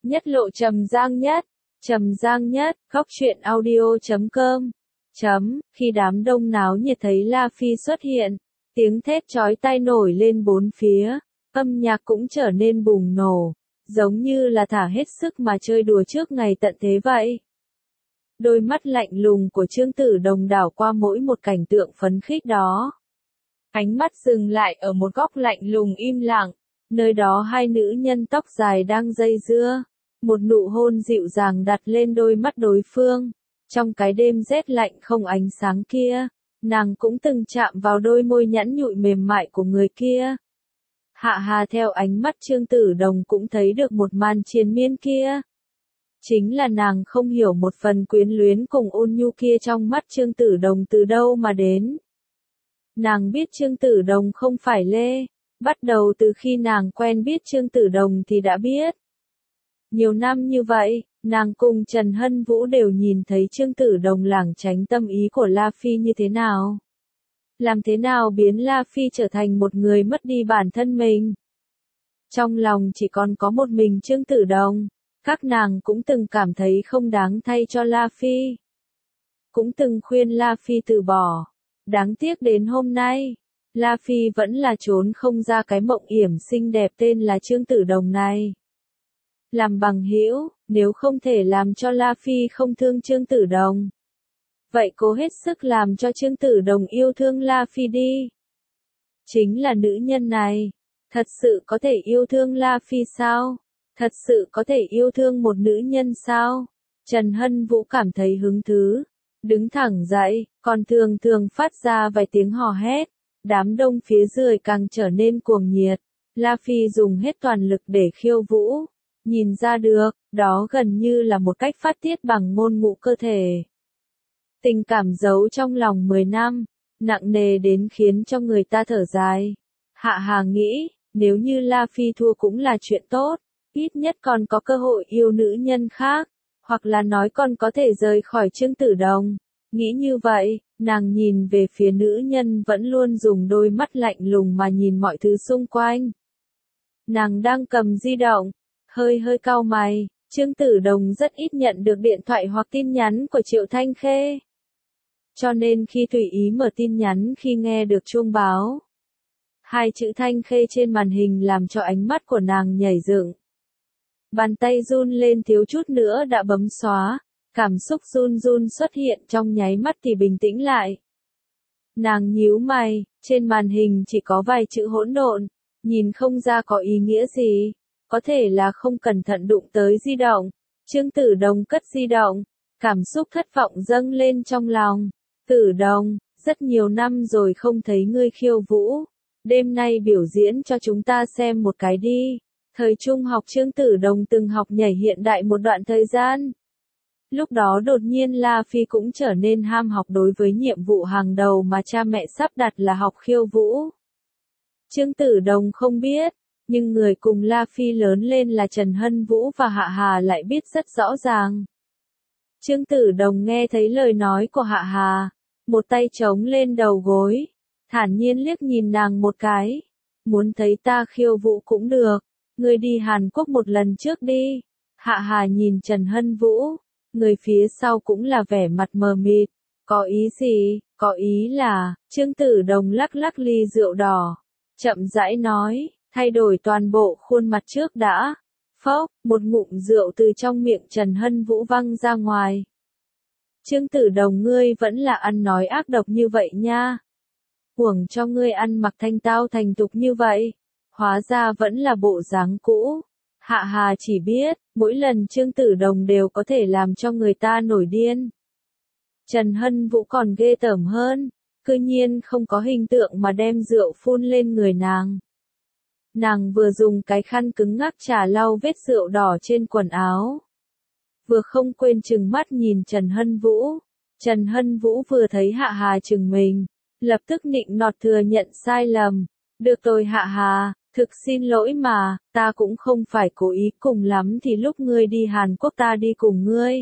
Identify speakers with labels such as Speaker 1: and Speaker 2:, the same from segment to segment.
Speaker 1: Nhất lộ Trầm Giang Nhất. Trầm Giang Nhất, góc truyện audio.com. Khi đám đông náo nhiệt thấy La Phi xuất hiện, tiếng thét chói tai nổi lên bốn phía, âm nhạc cũng trở nên bùng nổ, giống như là thả hết sức mà chơi đùa trước ngày tận thế vậy. Đôi mắt lạnh lùng của Trương Tử Đồng đảo qua mỗi một cảnh tượng phấn khích đó. Ánh mắt dừng lại ở một góc lạnh lùng im lặng, nơi đó hai nữ nhân tóc dài đang dây dưa. Một nụ hôn dịu dàng đặt lên đôi mắt đối phương. Trong cái đêm rét lạnh không ánh sáng kia, nàng cũng từng chạm vào đôi môi nhẵn nhụi mềm mại của người kia. Hạ Hà theo ánh mắt Trương Tử Đồng cũng thấy được một màn triền miên kia. Chính là nàng không hiểu một phần quyến luyến cùng ôn nhu kia trong mắt Trương Tử Đồng từ đâu mà đến. Nàng biết Trương Tử Đồng không phải Lê, bắt đầu từ khi nàng quen biết Trương Tử Đồng thì đã biết. Nhiều năm như vậy, nàng cùng Trần Hân Vũ đều nhìn thấy Trương Tử Đồng lảng tránh tâm ý của La Phi như thế nào. Làm thế nào biến La Phi trở thành một người mất đi bản thân mình. Trong lòng chỉ còn có một mình Trương Tử Đồng, các nàng cũng từng cảm thấy không đáng thay cho La Phi. Cũng từng khuyên La Phi từ bỏ. Đáng tiếc đến hôm nay, La Phi vẫn là trốn không ra cái mộng yểm xinh đẹp tên là Trương Tử Đồng này. Làm bằng hữu, nếu không thể làm cho La Phi không thương Trương Tử Đồng, vậy cố hết sức làm cho Trương Tử Đồng yêu thương La Phi đi. Chính là nữ nhân này, thật sự có thể yêu thương La Phi sao? Thật sự có thể yêu thương một nữ nhân sao? Trần Hân Vũ cảm thấy hứng thú, đứng thẳng dậy, còn thường thường phát ra vài tiếng hò hét. Đám đông phía dưới càng trở nên cuồng nhiệt. La Phi dùng hết toàn lực để khiêu vũ. Nhìn ra được, đó gần như là một cách phát tiết bằng ngôn ngữ cơ thể. Tình cảm giấu trong lòng 10 năm, nặng nề đến khiến cho người ta thở dài. Hạ Hà nghĩ, nếu như La Phi thua cũng là chuyện tốt, ít nhất còn có cơ hội yêu nữ nhân khác, hoặc là nói còn có thể rời khỏi Trương Tử Đồng. Nghĩ như vậy, nàng nhìn về phía nữ nhân vẫn luôn dùng đôi mắt lạnh lùng mà nhìn mọi thứ xung quanh. Nàng đang cầm di động, hơi cau mày. Trương Tử Đồng rất ít nhận được điện thoại hoặc tin nhắn của Triệu Thanh Khê. Cho nên khi tùy ý mở tin nhắn khi nghe được chuông báo, hai chữ Thanh Khê trên màn hình làm cho ánh mắt của nàng nhảy dựng. Bàn tay run lên thiếu chút nữa đã bấm xóa, cảm xúc run run xuất hiện trong nháy mắt thì bình tĩnh lại. Nàng nhíu mày, trên màn hình chỉ có vài chữ hỗn độn, nhìn không ra có ý nghĩa gì. Có thể là không cẩn thận đụng tới di động. Trương Tử Đồng cất di động, cảm xúc thất vọng dâng lên trong lòng. Tử Đồng, rất nhiều năm rồi không thấy ngươi khiêu vũ. Đêm nay biểu diễn cho chúng ta xem một cái đi. Thời trung học Trương Tử Đồng từng học nhảy hiện đại một đoạn thời gian. Lúc đó đột nhiên La Phi cũng trở nên ham học đối với nhiệm vụ hàng đầu mà cha mẹ sắp đặt là học khiêu vũ. Trương Tử Đồng không biết. Nhưng người cùng La Phi lớn lên là Trần Hân Vũ và Hạ Hà lại biết rất rõ ràng. Trương Tử Đồng nghe thấy lời nói của Hạ Hà, một tay chống lên đầu gối, thản nhiên liếc nhìn nàng một cái. Muốn thấy ta khiêu vũ cũng được, ngươi đi Hàn Quốc một lần trước đi. Hạ Hà nhìn Trần Hân Vũ, người phía sau cũng là vẻ mặt mờ mịt. Có ý gì? Có ý là, Trương Tử Đồng lắc lắc ly rượu đỏ, chậm rãi nói. Thay đổi toàn bộ khuôn mặt trước đã. Phốc, một ngụm rượu từ trong miệng Trần Hân Vũ văng ra ngoài. Trương Tử Đồng ngươi vẫn là ăn nói ác độc như vậy nha. Huổng cho ngươi ăn mặc thanh tao thành tục như vậy. Hóa ra vẫn là bộ dáng cũ. Hạ Hà chỉ biết, mỗi lần Trương Tử Đồng đều có thể làm cho người ta nổi điên. Trần Hân Vũ còn ghê tởm hơn. Cư nhiên không có hình tượng mà đem rượu phun lên người nàng. Nàng vừa dùng cái khăn cứng ngắc chà lau vết rượu đỏ trên quần áo. Vừa không quên trừng mắt nhìn Trần Hân Vũ. Trần Hân Vũ vừa thấy Hạ Hà trừng mình, lập tức nịnh nọt thừa nhận sai lầm. Được rồi Hạ Hà, thực xin lỗi mà, ta cũng không phải cố ý, cùng lắm thì lúc ngươi đi Hàn Quốc ta đi cùng ngươi.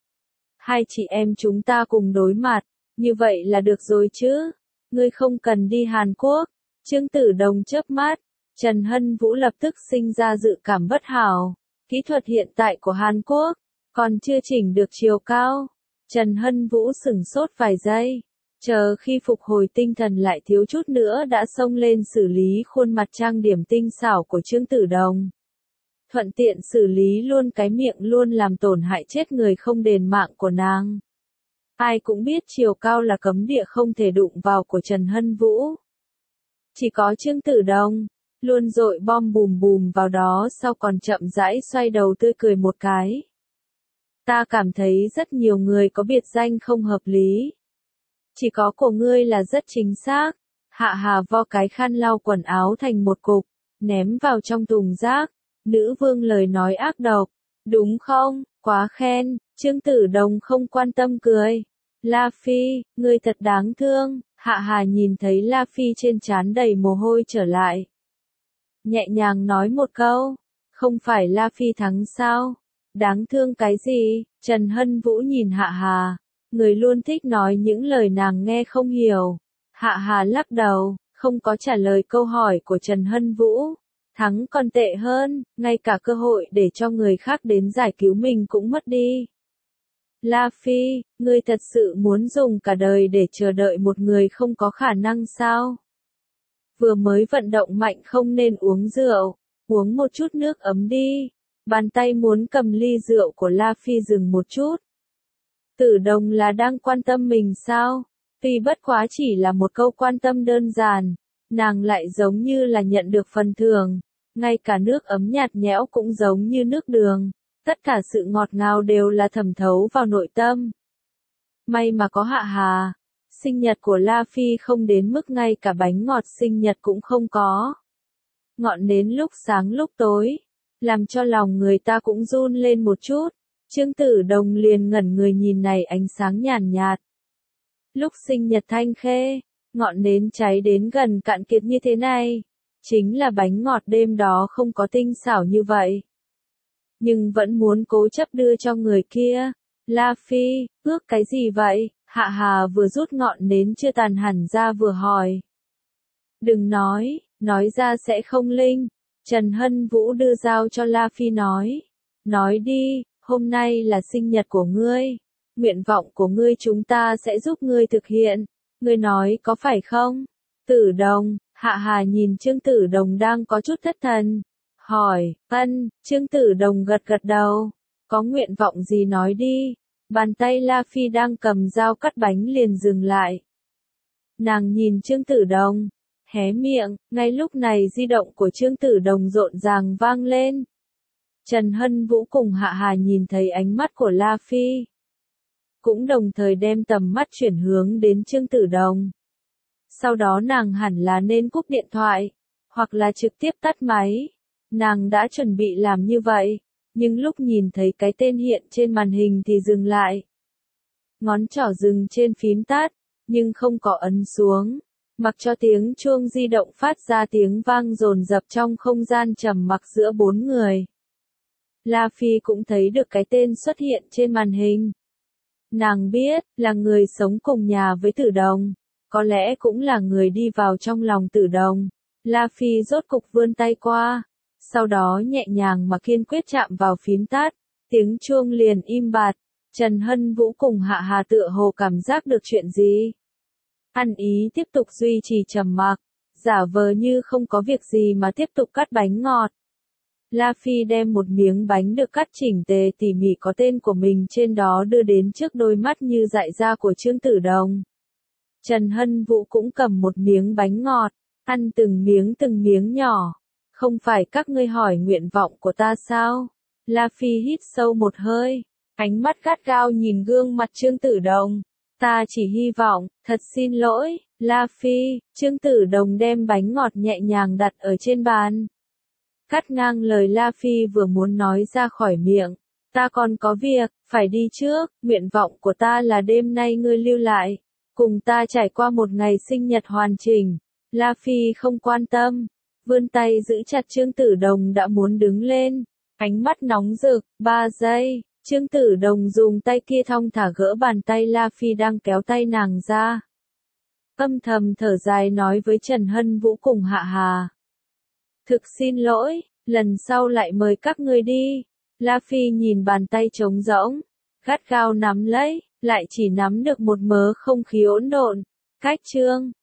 Speaker 1: Hai chị em chúng ta cùng đối mặt, như vậy là được rồi chứ. Ngươi không cần đi Hàn Quốc. Trương Tử Đồng chớp mắt. Trần Hân Vũ lập tức sinh ra dự cảm bất hảo. Kỹ thuật hiện tại của Hàn Quốc, còn chưa chỉnh được chiều cao. Trần Hân Vũ sửng sốt vài giây. Chờ khi phục hồi tinh thần lại thiếu chút nữa đã xông lên xử lý khuôn mặt trang điểm tinh xảo của Trương Tử Đồng. Thuận tiện xử lý luôn cái miệng luôn làm tổn hại chết người không đền mạng của nàng. Ai cũng biết chiều cao là cấm địa không thể đụng vào của Trần Hân Vũ. Chỉ có Trương Tử Đồng, luôn dội bom bùm bùm vào đó sau còn chậm rãi xoay đầu tươi cười một cái. Ta cảm thấy rất nhiều người có biệt danh không hợp lý. Chỉ có của ngươi là rất chính xác. Hạ Hà vo cái khăn lau quần áo thành một cục, ném vào trong thùng rác. Nữ vương lời nói ác độc. Đúng không, quá khen. Trương Tử Đồng không quan tâm cười. La Phi, ngươi thật đáng thương. Hạ Hà nhìn thấy La Phi trên trán đầy mồ hôi trở lại. Nhẹ nhàng nói một câu. Không phải La Phi thắng sao? Đáng thương cái gì? Trần Hân Vũ nhìn Hạ Hà. Người luôn thích nói những lời nàng nghe không hiểu. Hạ Hà lắc đầu, không có trả lời câu hỏi của Trần Hân Vũ. Thắng còn tệ hơn, ngay cả cơ hội để cho người khác đến giải cứu mình cũng mất đi. La Phi, ngươi thật sự muốn dùng cả đời để chờ đợi một người không có khả năng sao? Vừa mới vận động mạnh không nên uống rượu, uống một chút nước ấm đi. Bàn tay muốn cầm ly rượu của La Phi dừng một chút. Tử Đồng là đang quan tâm mình sao? Tuy bất quá chỉ là một câu quan tâm đơn giản, nàng lại giống như là nhận được phần thưởng. Ngay cả nước ấm nhạt nhẽo cũng giống như nước đường. Tất cả sự ngọt ngào đều là thẩm thấu vào nội tâm. May mà có Hạ Hà. Sinh nhật của La Phi không đến mức ngay cả bánh ngọt sinh nhật cũng không có. Ngọn nến lúc sáng lúc tối, làm cho lòng người ta cũng run lên một chút. Trương Tử Đồng liền ngẩn người nhìn này ánh sáng nhàn nhạt. Lúc sinh nhật Thanh Khê, ngọn nến cháy đến gần cạn kiệt như thế này. Chính là bánh ngọt đêm đó không có tinh xảo như vậy. Nhưng vẫn muốn cố chấp đưa cho người kia. La Phi, ước cái gì vậy? Hạ Hà vừa rút ngọn nến chưa tàn hẳn ra vừa hỏi. Đừng nói ra sẽ không linh. Trần Hân Vũ đưa dao cho La Phi nói. Nói đi, hôm nay là sinh nhật của ngươi. Nguyện vọng của ngươi chúng ta sẽ giúp ngươi thực hiện. Ngươi nói có phải không? Tử Đồng, Hạ Hà nhìn Trương Tử Đồng đang có chút thất thần. Hỏi, Trương Tử Đồng gật gật đầu. Có nguyện vọng gì nói đi. Bàn tay La Phi đang cầm dao cắt bánh liền dừng lại. Nàng nhìn Trương Tử Đồng, hé miệng, ngay lúc này di động của Trương Tử Đồng rộn ràng vang lên. Trần Hân Vũ cùng Hạ Hà nhìn thấy ánh mắt của La Phi. Cũng đồng thời đem tầm mắt chuyển hướng đến Trương Tử Đồng. Sau đó nàng hẳn là nên cúp điện thoại, hoặc là trực tiếp tắt máy. Nàng đã chuẩn bị làm như vậy, nhưng lúc nhìn thấy cái tên hiện trên màn hình thì dừng lại. Ngón trỏ dừng trên phím tắt, nhưng không có ấn xuống. Mặc cho tiếng chuông di động phát ra tiếng vang dồn dập trong không gian trầm mặc giữa bốn người. La Phi cũng thấy được cái tên xuất hiện trên màn hình. Nàng biết, là người sống cùng nhà với Tử Đồng. Có lẽ cũng là người đi vào trong lòng Tử Đồng. La Phi rốt cục vươn tay qua. Sau đó nhẹ nhàng mà kiên quyết chạm vào phím tắt. Tiếng chuông liền im bặt. Trần Hân Vũ cùng Hạ Hà tựa hồ cảm giác được chuyện gì. Ăn ý tiếp tục duy trì trầm mặc. Giả vờ như không có việc gì mà tiếp tục cắt bánh ngọt. La Phi đem một miếng bánh được cắt chỉnh tề tỉ mỉ có tên của mình trên đó đưa đến trước đôi mắt như dại ra của Trương Tử Đồng. Trần Hân Vũ cũng cầm một miếng bánh ngọt, ăn từng miếng nhỏ. Không phải các ngươi hỏi nguyện vọng của ta sao? La Phi hít sâu một hơi, ánh mắt gắt gao nhìn gương mặt Trương Tử Đồng. Ta chỉ hy vọng, thật xin lỗi, La Phi. Trương Tử Đồng đem bánh ngọt nhẹ nhàng đặt ở trên bàn. Cắt ngang lời La Phi vừa muốn nói ra khỏi miệng. Ta còn có việc, phải đi trước, nguyện vọng của ta là đêm nay ngươi lưu lại. Cùng ta trải qua một ngày sinh nhật hoàn chỉnh. La Phi không quan tâm. Vươn tay giữ chặt Trương Tử Đồng đã muốn đứng lên. Ánh mắt nóng rực, 3 giây. Trương Tử Đồng dùng tay kia thong thả gỡ bàn tay La Phi đang kéo tay nàng ra. Âm thầm thở dài nói với Trần Hân Vũ cùng Hạ Hà. Thực xin lỗi, lần sau lại mời các ngươi đi. La Phi nhìn bàn tay trống rỗng, gắt gao nắm lấy, lại chỉ nắm được một mớ không khí hỗn độn. Cách chương